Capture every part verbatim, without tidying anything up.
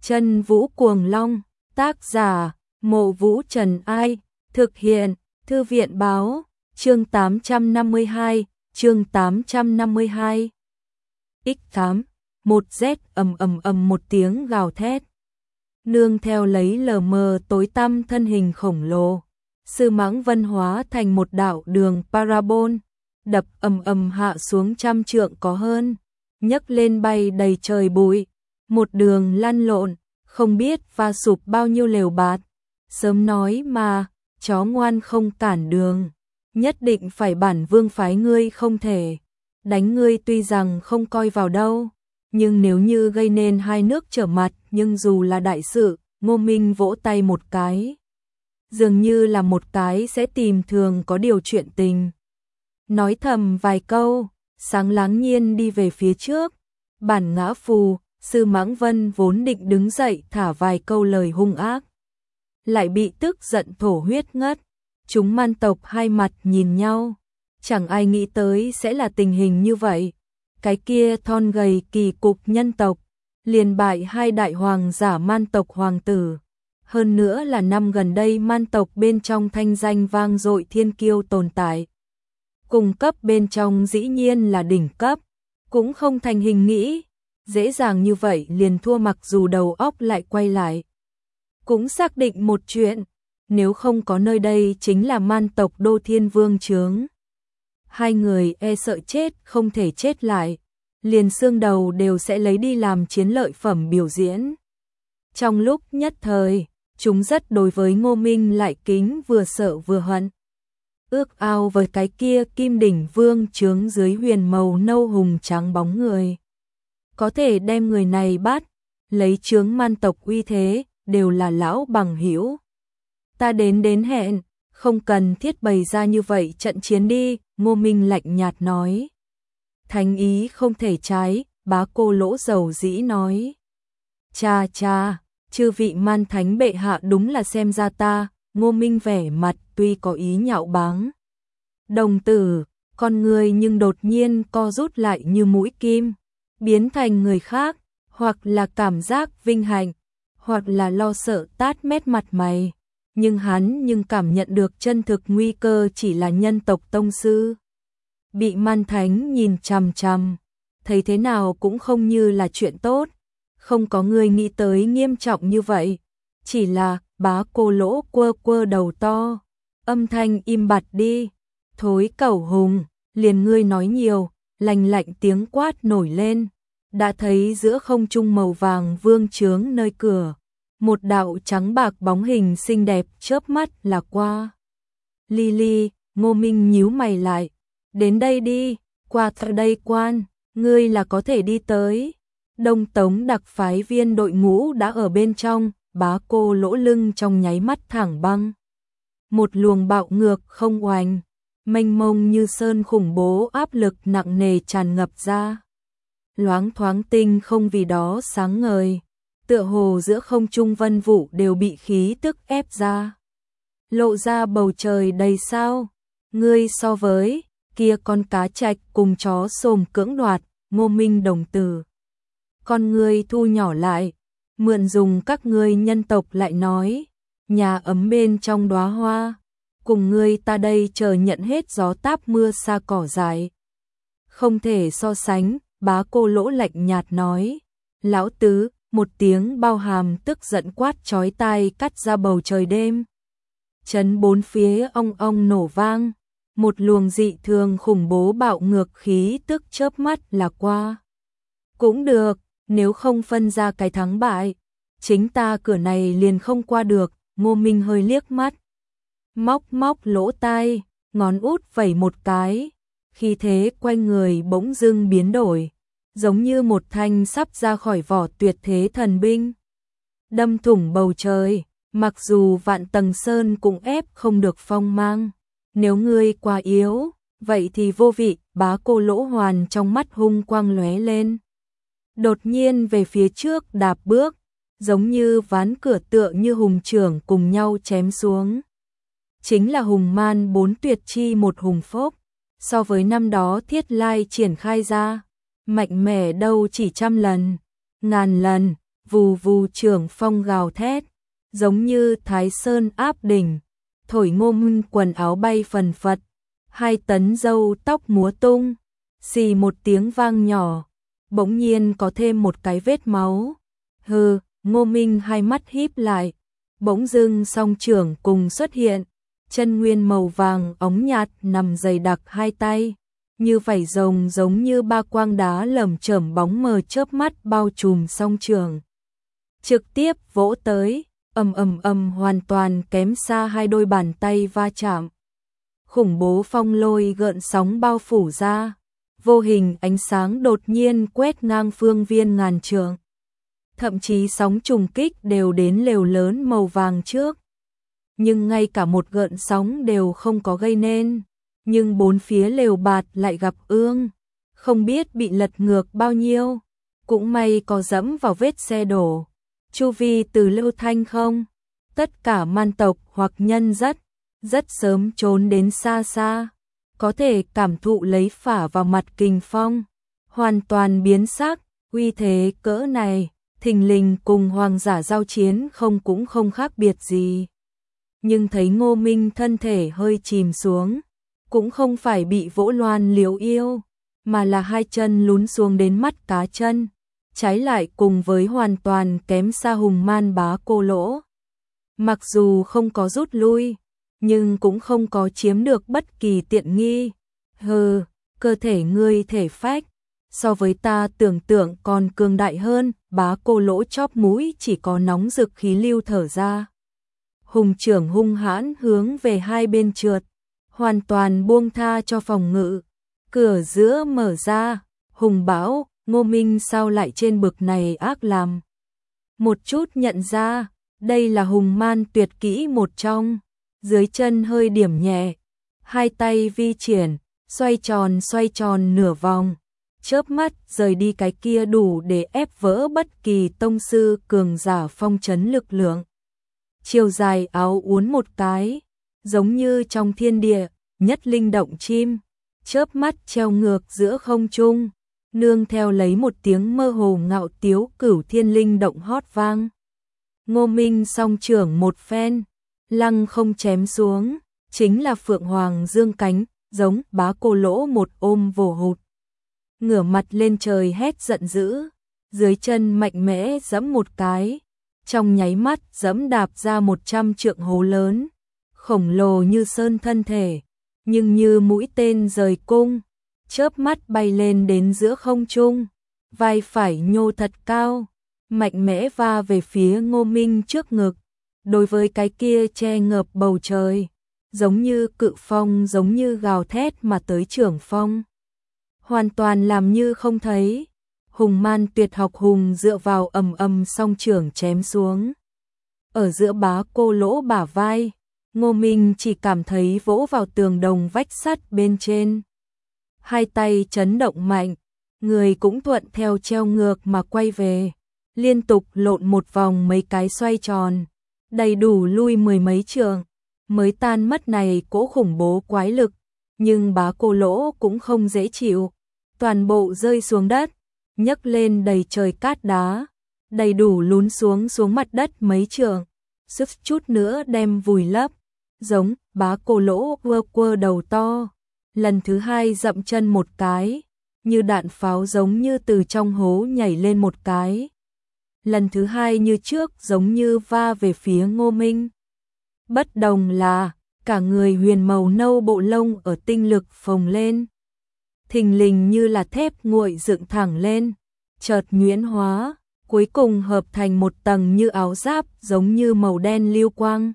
Chân Vũ Cuồng Long, tác giả, Mộ Vũ Trần Ai, thực hiện, Thư viện Báo, chương tám trăm năm mươi hai, chương tám trăm năm mươi hai. ích tám, một Z ầm ầm ầm một tiếng gào thét. Nương theo lấy lờ mờ tối tăm thân hình khổng lồ, Sư Mãng Vân hóa thành một đạo đường parabol, đập ầm ầm hạ xuống trăm trượng có hơn, nhấc lên bay đầy trời bụi, một đường lăn lộn, không biết va sụp bao nhiêu lều bạt. Sớm nói mà, chó ngoan không cản đường, nhất định phải bản vương phái ngươi không thể. Đánh ngươi tuy rằng không coi vào đâu, nhưng nếu như gây nên hai nước trở mặt, nhưng dù là đại sự, Ngô Minh vỗ tay một cái. Dường như là một cái sẽ tìm thường có điều chuyện tình. Nói thầm vài câu, sáng láng nhiên đi về phía trước. Bản ngã phù, Sư Mãng Vân vốn định đứng dậy thả vài câu lời hung ác, lại bị tức giận thổ huyết ngất. Chúng man tộc hai mặt nhìn nhau, chẳng ai nghĩ tới sẽ là tình hình như vậy. Cái kia thon gầy kỳ cục nhân tộc, liền bại hai đại hoàng giả man tộc hoàng tử. Hơn nữa là năm gần đây man tộc bên trong thanh danh vang dội thiên kiêu tồn tại. Cùng cấp bên trong dĩ nhiên là đỉnh cấp, cũng không thành hình nghĩ. Dễ dàng như vậy liền thua, mặc dù đầu óc lại quay lại. Cũng xác định một chuyện, nếu không có nơi đây chính là man tộc đô thiên vương chướng. Hai người e sợ chết không thể chết lại, liền xương đầu đều sẽ lấy đi làm chiến lợi phẩm biểu diễn. Trong lúc nhất thời, chúng rất đối với Ngô Minh lại kính vừa sợ vừa hận. Ước ao với cái kia kim đỉnh vương chướng dưới huyền màu nâu hùng trắng bóng người. Có thể đem người này bắt, lấy chướng man tộc uy thế, đều là lão bằng hữu. Ta đến đến hẹn, không cần thiết bày ra như vậy trận chiến đi, Ngô Minh lạnh nhạt nói. Thánh ý không thể trái, Bá Cô Lỗ dầu dĩ nói. Cha cha, chư vị man thánh bệ hạ đúng là xem ra ta. Ngô Minh vẻ mặt tuy có ý nhạo báng. Đồng tử, con người nhưng đột nhiên co rút lại như mũi kim, biến thành người khác, hoặc là cảm giác vinh hạnh, hoặc là lo sợ tát mét mặt mày. Nhưng hắn nhưng cảm nhận được chân thực nguy cơ chỉ là nhân tộc tông sư. Bị man thánh nhìn chằm chằm, thấy thế nào cũng không như là chuyện tốt. Không có người nghĩ tới nghiêm trọng như vậy. Chỉ là Bá Cô Lỗ quơ quơ đầu to, âm thanh im bặt đi. Thối cẩu hùng, liền ngươi nói nhiều. Lành lạnh tiếng quát nổi lên. Đã thấy giữa không trung màu vàng vương chướng nơi cửa, một đạo trắng bạc bóng hình xinh đẹp chớp mắt là qua. Lily, Ngô Minh nhíu mày lại. Đến đây đi, qua đây quan, ngươi là có thể đi tới. Đông Tống đặc phái viên đội ngũ đã ở bên trong, Bá Cô Lỗ lưng trong nháy mắt thẳng băng. Một luồng bạo ngược không oanh, mênh mông như sơn khủng bố áp lực nặng nề tràn ngập ra. Loáng thoáng tinh không vì đó sáng ngời, tựa hồ giữa không trung vân vụ đều bị khí tức ép ra. Lộ ra bầu trời đầy sao, ngươi so với kia con cá trạch cùng chó xồm cưỡng đoạt, Ngô Minh đồng tử. Con ngươi thu nhỏ lại, mượn dùng các ngươi nhân tộc lại nói, nhà ấm bên trong đóa hoa, cùng ngươi ta đây chờ nhận hết gió táp mưa sa cỏ dại. Không thể so sánh, Bá Cô Lỗ lạnh nhạt nói. Lão tứ, một tiếng bao hàm tức giận quát chói tai cắt ra bầu trời đêm. Chấn bốn phía ong ong nổ vang, một luồng dị thường khủng bố bạo ngược khí tức chớp mắt là qua. Cũng được, nếu không phân ra cái thắng bại, chính ta cửa này liền không qua được. Ngô Minh hơi liếc mắt, móc móc lỗ tai, ngón út vẩy một cái, khi thế quanh người bỗng dưng biến đổi, giống như một thanh sắp ra khỏi vỏ tuyệt thế thần binh, đâm thủng bầu trời. Mặc dù vạn tầng sơn cũng ép không được phong mang, nếu ngươi quá yếu, vậy thì vô vị. Bá Cô Lỗ hoàn trong mắt hung quang lóe lên, đột nhiên về phía trước đạp bước, giống như ván cửa tựa như hùng trưởng cùng nhau chém xuống. Chính là hùng man bốn tuyệt chi một hùng phốc, so với năm đó Thiết Lai triển khai ra, mạnh mẽ đâu chỉ trăm lần, ngàn lần. vù vù trưởng phong gào thét, giống như Thái Sơn áp đỉnh, thổi Ngô Minh quần áo bay phần phật, hai tấn râu tóc múa tung, xì một tiếng vang nhỏ, bỗng nhiên có thêm một cái vết máu. Hừ, Ngô Minh hai mắt híp lại, bỗng dưng song trưởng cùng xuất hiện, chân nguyên màu vàng óng nhạt nằm dày đặc hai tay, như vảy rồng giống như ba quang đá lởm chởm bóng mờ chớp mắt bao trùm song trưởng. Trực tiếp vỗ tới, ầm ầm ầm hoàn toàn kém xa hai đôi bàn tay va chạm. Khủng bố phong lôi gợn sóng bao phủ ra, vô hình ánh sáng đột nhiên quét ngang phương viên ngàn trượng. Thậm chí sóng trùng kích đều đến lều lớn màu vàng trước. Nhưng ngay cả một gợn sóng đều không có gây nên. Nhưng bốn phía lều bạt lại gặp ương, không biết bị lật ngược bao nhiêu. Cũng may có dẫm vào vết xe đổ. Chu vi từ Lưu Thanh không, tất cả man tộc hoặc nhân rất, rất sớm trốn đến xa xa. Có thể cảm thụ lấy phả vào mặt kình phong, hoàn toàn biến sắc, uy thế cỡ này, thình lình cùng hoàng giả giao chiến không cũng không khác biệt gì. Nhưng thấy Ngô Minh thân thể hơi chìm xuống, cũng không phải bị vỗ loan liếu yêu, mà là hai chân lún xuống đến mắt cá chân, trái lại cùng với hoàn toàn kém xa hùng man bá cô lỗ. Mặc dù không có rút lui, nhưng cũng không có chiếm được bất kỳ tiện nghi. Hừ, cơ thể ngươi thể phách, so với ta tưởng tượng còn cường đại hơn. Bá cô lỗ chóp mũi chỉ có nóng rực khí lưu thở ra. Hùng trưởng hung hãn hướng về hai bên trượt, hoàn toàn buông tha cho phòng ngự. Cửa giữa mở ra, Hùng bảo, Ngô Minh sao lại trên bực này ác làm. Một chút nhận ra, đây là hùng man tuyệt kỹ một trong. Dưới chân hơi điểm nhẹ, hai tay vi triển, xoay tròn xoay tròn nửa vòng, chớp mắt rời đi cái kia đủ để ép vỡ bất kỳ tông sư cường giả phong trấn lực lượng. Chiều dài áo uốn một cái, giống như trong thiên địa, nhất linh động chim, chớp mắt treo ngược giữa không trung, nương theo lấy một tiếng mơ hồ ngạo tiếu cửu thiên linh động hót vang. Ngô Minh song trưởng một phen, lăng không chém xuống, chính là Phượng Hoàng dương cánh, giống bá cô lỗ một ôm vồ hụt. Ngửa mặt lên trời hét giận dữ, dưới chân mạnh mẽ giẫm một cái, trong nháy mắt giẫm đạp ra một trăm trượng hố lớn, khổng lồ như sơn thân thể, nhưng như mũi tên rời cung, chớp mắt bay lên đến giữa không trung, vai phải nhô thật cao, mạnh mẽ va về phía Ngô Minh trước ngực. Đối với cái kia che ngợp bầu trời, giống như cự phong giống như gào thét mà tới trưởng phong. Hoàn toàn làm như không thấy, hùng man tuyệt học hùng dựa vào ầm ầm song trưởng chém xuống. Ở giữa bá cô lỗ bả vai, Ngô Minh chỉ cảm thấy vỗ vào tường đồng vách sắt bên trên. Hai tay chấn động mạnh, người cũng thuận theo treo ngược mà quay về, liên tục lộn một vòng mấy cái xoay tròn. Đầy đủ lui mười mấy trường, mới tan mất này cỗ khủng bố quái lực, nhưng bá cô lỗ cũng không dễ chịu, toàn bộ rơi xuống đất, nhấc lên đầy trời cát đá, đầy đủ lún xuống xuống mặt đất mấy trường, sức chút nữa đem vùi lấp, giống bá cô lỗ quơ quơ đầu to, lần thứ hai dậm chân một cái, như đạn pháo giống như từ trong hố nhảy lên một cái. Lần thứ hai như trước giống như va về phía Ngô Minh. Bất đồng là, cả người huyền màu nâu bộ lông ở tinh lực phồng lên. Thình lình như là thép nguội dựng thẳng lên, chợt nhuyễn hóa, cuối cùng hợp thành một tầng như áo giáp giống như màu đen lưu quang.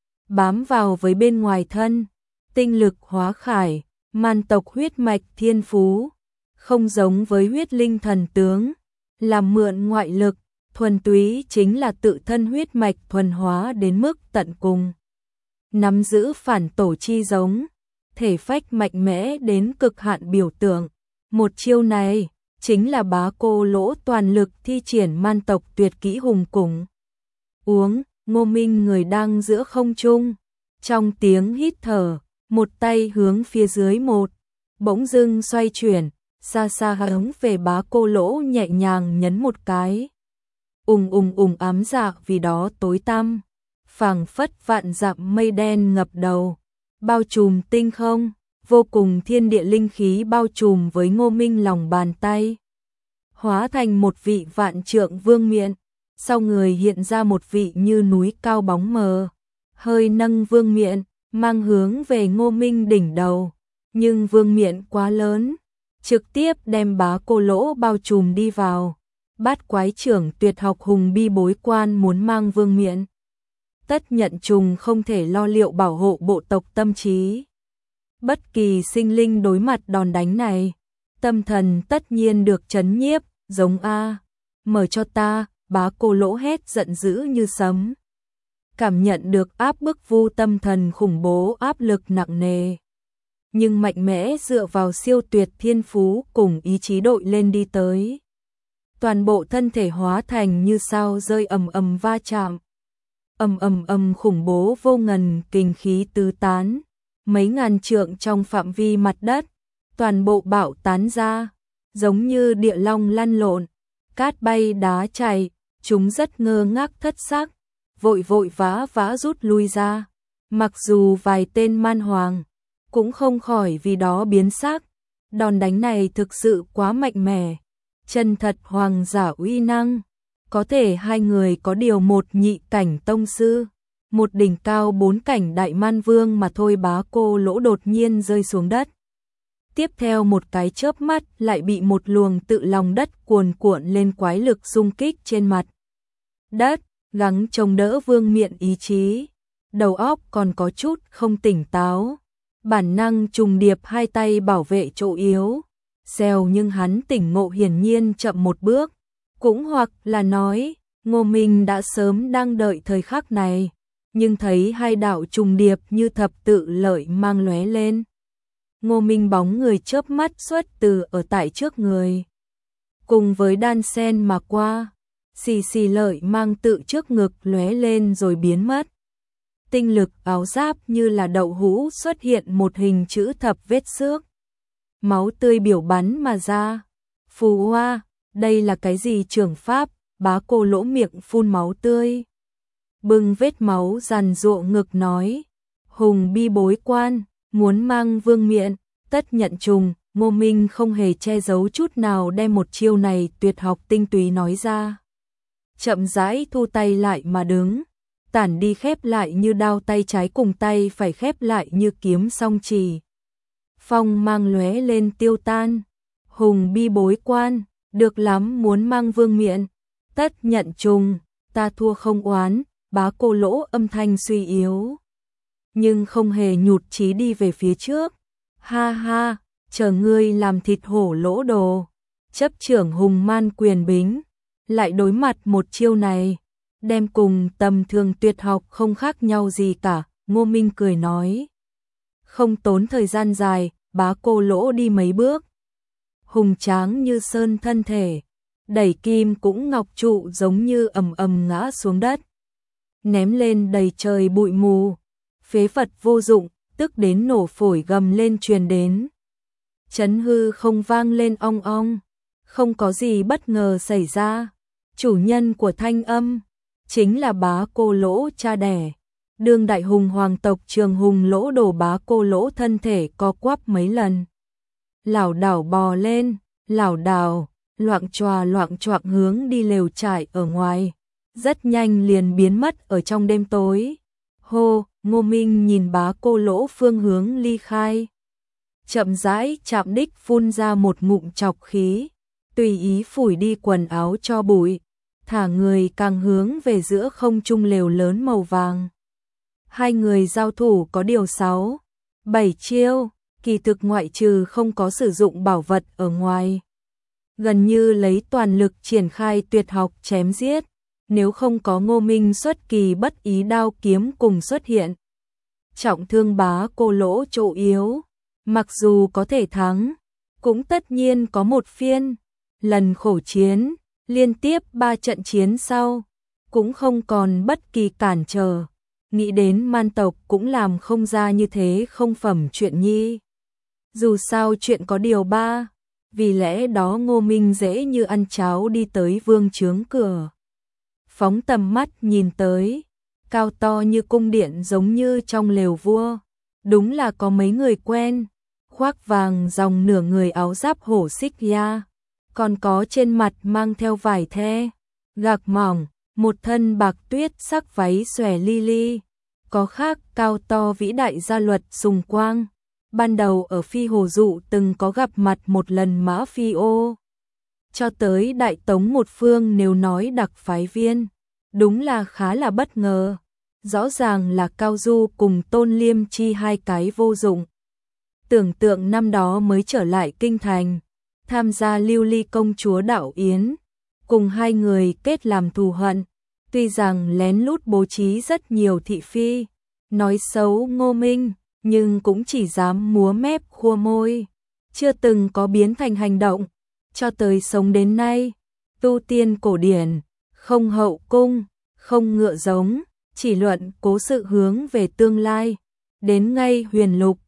Bám vào với bên ngoài thân, tinh lực hóa khải, man tộc huyết mạch thiên phú, không giống với huyết linh thần tướng, làm mượn ngoại lực. Thuần túy chính là tự thân huyết mạch thuần hóa đến mức tận cùng. Nắm giữ phản tổ chi giống, thể phách mạnh mẽ đến cực hạn biểu tượng. Một chiêu này, chính là bá cô lỗ toàn lực thi triển man tộc tuyệt kỹ hùng củng. Uống, Ngô Minh người đang giữa không trung. Trong tiếng hít thở, một tay hướng phía dưới một, bỗng dưng xoay chuyển, xa xa hướng về bá cô lỗ nhẹ nhàng nhấn một cái. ùng ùng ùng ám dạ vì đó tối tăm, phảng phất vạn dặm mây đen ngập đầu, bao trùm tinh không, vô cùng thiên địa linh khí bao trùm với Ngô Minh lòng bàn tay. Hóa thành một vị vạn trượng vương miện, sau người hiện ra một vị như núi cao bóng mờ, hơi nâng vương miện, mang hướng về Ngô Minh đỉnh đầu, nhưng vương miện quá lớn, trực tiếp đem Bá Cô Lỗ bao trùm đi vào. Bát quái trưởng tuyệt học hùng bi bối quan muốn mang vương miện. Tất nhận trùng không thể lo liệu bảo hộ bộ tộc tâm trí. Bất kỳ sinh linh đối mặt đòn đánh này, tâm thần tất nhiên được trấn nhiếp, giống a, mở cho ta, Bá Cô Lỗ hét giận dữ như sấm. Cảm nhận được áp bức vu tâm thần khủng bố áp lực nặng nề. Nhưng mạnh mẽ dựa vào siêu tuyệt thiên phú cùng ý chí đội lên đi tới. Toàn bộ thân thể hóa thành như sao rơi ầm ầm va chạm. Ầm ầm ầm khủng bố vô ngần kinh khí tứ tán, mấy ngàn trượng trong phạm vi mặt đất, toàn bộ bạo tán ra, giống như địa long lăn lộn, cát bay đá chảy, chúng rất ngơ ngác thất sắc, vội vội vã vã rút lui ra. Mặc dù vài tên man hoàng cũng không khỏi vì đó biến sắc, đòn đánh này thực sự quá mạnh mẽ, chân thật hoàng giả uy năng. Có thể hai người có điều một nhị cảnh tông sư, một đỉnh cao bốn cảnh đại man vương mà thôi. Bá Cô Lỗ đột nhiên rơi xuống đất. Tiếp theo một cái chớp mắt lại bị một luồng tự lòng đất cuồn cuộn lên quái lực xung kích trên mặt đất, gắng chống đỡ vương miện ý chí. Đầu óc còn có chút không tỉnh táo, bản năng trùng điệp hai tay bảo vệ chỗ yếu. Xèo nhưng hắn tỉnh ngộ hiển nhiên chậm một bước. Cũng hoặc là nói, Ngô Minh đã sớm đang đợi thời khắc này, nhưng thấy hai đạo trùng điệp như thập tự lợi mang lóe lên. Ngô Minh bóng người chớp mắt xuất từ ở tại trước người. Cùng với đan sen mà qua, xì xì lợi mang tự trước ngực lóe lên rồi biến mất. Tinh lực áo giáp như là đậu hũ xuất hiện một hình chữ thập vết xước. Máu tươi biểu bắn mà ra. Phù hoa! Đây là cái gì trường pháp? Bá Cô Lỗ miệng phun máu tươi, bưng vết máu giàn giụa ngực nói, hùng bi bối quan, muốn mang vương miện, tất nhận trùng. Ngô Minh không hề che giấu chút nào đem một chiêu này tuyệt học tinh túy nói ra. Chậm rãi thu tay lại mà đứng, tản đi khép lại như đao, tay trái cùng tay phải khép lại như kiếm song chỉ. Phong mang lóe lên tiêu tan, hùng bi bối quan. Được lắm, muốn mang vương miện, tất nhận trùng, ta thua không oán. Bá Cô Lỗ âm thanh suy yếu, nhưng không hề nhụt chí đi về phía trước. Ha ha, chờ ngươi làm thịt hổ lỗ đồ. Chấp trưởng hùng man quyền bính, lại đối mặt một chiêu này, đem cùng tầm thường tuyệt học không khác nhau gì cả. Ngô Minh cười nói, không tốn thời gian dài, Bá Cô Lỗ đi mấy bước. Hùng tráng như sơn thân thể, đẩy kim cũng ngọc trụ giống như ầm ầm ngã xuống đất, ném lên đầy trời bụi mù, phế vật vô dụng, tức đến nổ phổi gầm lên truyền đến. Chấn hư không vang lên ong ong, không có gì bất ngờ xảy ra. Chủ nhân của thanh âm chính là Bá Cô Lỗ cha đẻ, đương đại hùng hoàng tộc Trường Hùng Lỗ Đồ. Bá Cô Lỗ thân thể co quắp mấy lần, lảo đảo bò lên, lảo đảo, loạng choạng loạng choạng hướng đi lều trại ở ngoài, rất nhanh liền biến mất ở trong đêm tối. Hô! Ngô Minh nhìn Bá Cô Lỗ phương hướng ly khai, chậm rãi chạm đích phun ra một ngụm trọc khí, tùy ý phủi đi quần áo cho bụi, thả người càng hướng về giữa không trung lều lớn màu vàng. Hai người giao thủ có điều sáu, bảy chiêu, kỳ thực ngoại trừ không có sử dụng bảo vật ở ngoài, gần như lấy toàn lực triển khai tuyệt học chém giết. Nếu không có Ngô Minh xuất kỳ bất ý đao kiếm cùng xuất hiện, trọng thương Bá Cô Lỗ chỗ yếu, mặc dù có thể thắng, cũng tất nhiên có một phiên. Lần khổ chiến, liên tiếp ba trận chiến sau, cũng không còn bất kỳ cản trở. Nghĩ đến man tộc cũng làm không ra như thế không phẩm chuyện nhi. Dù sao chuyện có điều ba, vì lẽ đó Ngô Minh dễ như ăn cháo đi tới vương trướng cửa. phóng tầm mắt nhìn tới, cao to như cung điện giống như trong lều vua. Đúng là có mấy người quen, khoác vàng dòng nửa người áo giáp hổ xích ya, còn có trên mặt mang theo vải the, gạc mỏng, một thân bạc tuyết sắc váy xòe li li, có khác cao to vĩ đại gia luật Sùng Quang. Ban đầu ở Phi Hồ Dụ từng có gặp mặt một lần Mã Phi Ô. Cho tới Đại Tống một phương nếu nói đặc phái viên, đúng là khá là bất ngờ. Rõ ràng là Cao Du cùng Tôn Liêm Chi hai cái vô dụng. Tưởng tượng năm đó mới trở lại kinh thành, tham gia lưu ly công chúa đạo yến, cùng hai người kết làm thù hận. Tuy rằng lén lút bố trí rất nhiều thị phi, nói xấu Ngô Minh, nhưng cũng chỉ dám múa mép khua môi, chưa từng có biến thành hành động. Cho tới sống đến nay, tu tiên cổ điển, không hậu cung, không ngựa giống, chỉ luận cố sự hướng về tương lai. Đến ngay huyền lục,